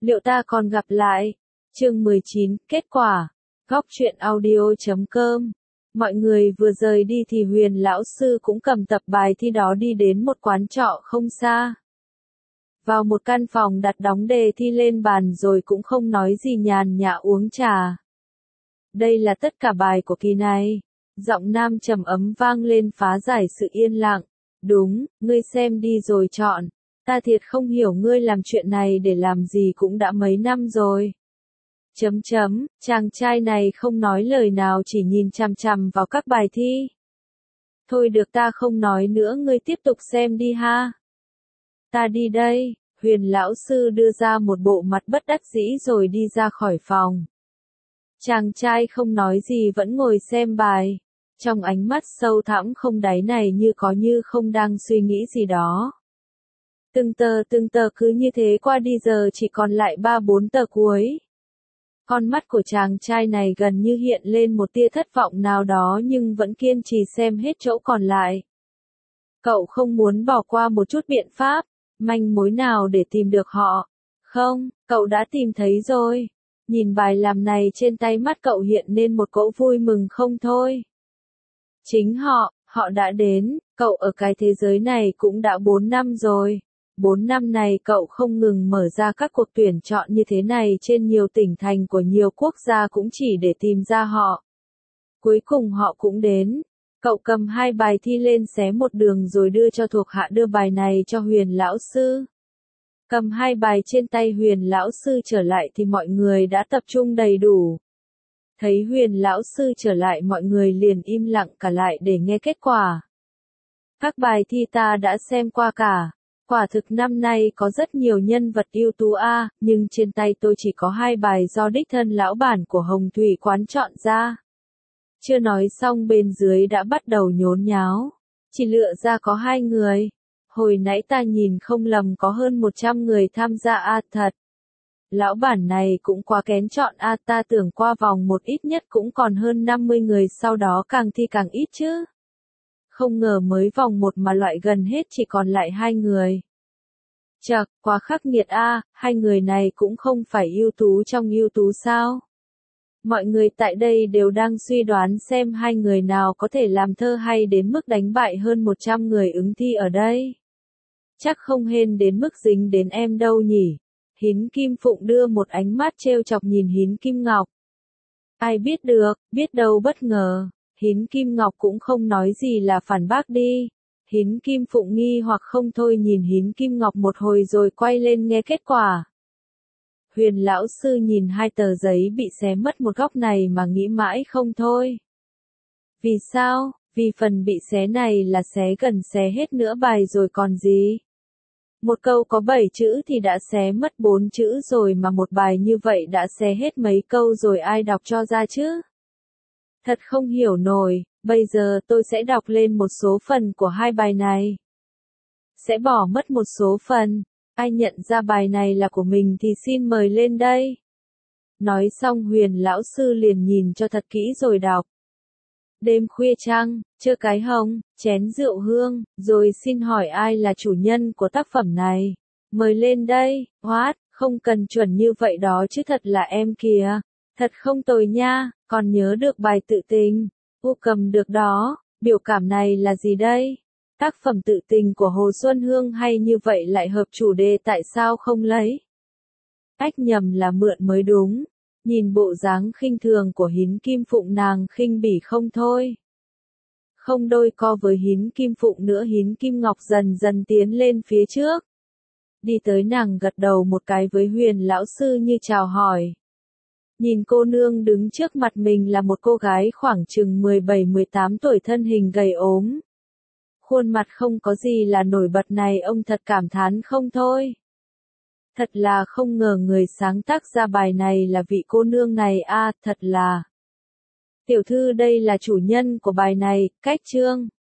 Liệu ta còn gặp lại? Chương 19, kết quả. Góc truyện audio.com. Mọi người vừa rời đi thì Huyền lão sư cũng cầm tập bài thi đó đi đến một quán trọ không xa. Vào một căn phòng đặt đóng đề thi lên bàn rồi cũng không nói gì nhàn nhã uống trà. Đây là tất cả bài của kỳ này. Giọng nam trầm ấm vang lên phá giải sự yên lặng. Đúng, ngươi xem đi rồi chọn. Ta thiệt không hiểu ngươi làm chuyện này để làm gì cũng đã mấy năm rồi. Chàng trai này không nói lời nào chỉ nhìn chằm chằm vào các bài thi. Thôi được ta không nói nữa ngươi tiếp tục xem đi ha. Ta đi đây, Huyền lão sư đưa ra một bộ mặt bất đắc dĩ rồi đi ra khỏi phòng. Chàng trai không nói gì vẫn ngồi xem bài. Trong ánh mắt sâu thẳm không đáy này như không đang suy nghĩ gì đó. Từng tờ cứ như thế qua đi giờ chỉ còn lại 3-4 tờ cuối. Con mắt của chàng trai này gần như hiện lên một tia thất vọng nào đó nhưng vẫn kiên trì xem hết chỗ còn lại. Cậu không muốn bỏ qua một chút biện pháp, manh mối nào để tìm được họ. Không, cậu đã tìm thấy rồi. Nhìn bài làm này trên tay mắt cậu hiện lên một cỗ vui mừng không thôi. Chính họ đã đến, cậu ở cái thế giới này cũng đã 4 năm rồi. 4 năm này cậu không ngừng mở ra các cuộc tuyển chọn như thế này trên nhiều tỉnh thành của nhiều quốc gia cũng chỉ để tìm ra họ. Cuối cùng họ cũng đến. Cậu cầm 2 bài thi lên xé một đường rồi đưa cho thuộc hạ đưa bài này cho Huyền lão sư. Cầm 2 bài trên tay Huyền lão sư trở lại thì mọi người đã tập trung đầy đủ. Thấy Huyền lão sư trở lại mọi người liền im lặng cả lại để nghe kết quả. Các bài thi ta đã xem qua cả. Quả thực năm nay có rất nhiều nhân vật ưu tú nhưng trên tay tôi chỉ có 2 bài do đích thân lão bản của Hồng Thủy quán chọn ra. Chưa nói xong bên dưới đã bắt đầu nhốn nháo. Chỉ lựa ra có 2 người. Hồi nãy ta nhìn không lầm có hơn 100 người tham gia thật. Lão bản này cũng quá kén chọn ta tưởng qua vòng một ít nhất cũng còn hơn 50 người sau đó càng thi càng ít chứ. Không ngờ mới vòng 1 mà loại gần hết chỉ còn lại 2 người. Chậc, quá khắc nghiệt 2 người này cũng không phải ưu tú trong ưu tú sao? Mọi người tại đây đều đang suy đoán xem 2 người nào có thể làm thơ hay đến mức đánh bại hơn 100 người ứng thi ở đây. Chắc không hên đến mức dính đến em đâu nhỉ? Hín Kim Phụng đưa một ánh mắt trêu chọc nhìn Hín Kim Ngọc. Ai biết được, biết đâu bất ngờ. Hín Kim Ngọc cũng không nói gì là phản bác đi. Hín Kim Phụng nghi hoặc không thôi nhìn Hín Kim Ngọc một hồi rồi quay lên nghe kết quả. Huyền lão sư nhìn 2 tờ giấy bị xé mất một góc này mà nghĩ mãi không thôi. Vì sao? Vì phần bị xé này là xé gần xé hết nửa bài rồi còn gì? Một câu có 7 chữ thì đã xé mất 4 chữ rồi mà một bài như vậy đã xé hết mấy câu rồi ai đọc cho ra chứ? Thật không hiểu nổi, bây giờ tôi sẽ đọc lên một số phần của 2 bài này. Sẽ bỏ mất một số phần, ai nhận ra bài này là của mình thì xin mời lên đây. Nói xong Huyền lão sư liền nhìn cho thật kỹ rồi đọc. Đêm khuya trăng, chơ cái hồng, chén rượu hương, rồi xin hỏi ai là chủ nhân của tác phẩm này. Mời lên đây, không cần chuẩn như vậy đó chứ thật là em kìa. Thật không tồi nha, còn nhớ được bài tự tình. Cầm được đó, biểu cảm này là gì đây? Tác phẩm tự tình của Hồ Xuân Hương hay như vậy lại hợp chủ đề tại sao không lấy? Ách nhầm là mượn mới đúng. Nhìn bộ dáng khinh thường của Hín Kim Phụng nàng khinh bỉ không thôi. Không đôi co với Hín Kim Phụng nữa Hín Kim Ngọc dần dần tiến lên phía trước. Đi tới nàng gật đầu một cái với Huyền lão sư như chào hỏi. Nhìn cô nương đứng trước mặt mình là một cô gái khoảng chừng 17-18 tuổi thân hình gầy ốm. Khuôn mặt không có gì là nổi bật này ông thật cảm thán không thôi. Thật là không ngờ người sáng tác ra bài này là vị cô nương này thật là. Tiểu thư đây là chủ nhân của bài này, cách chương.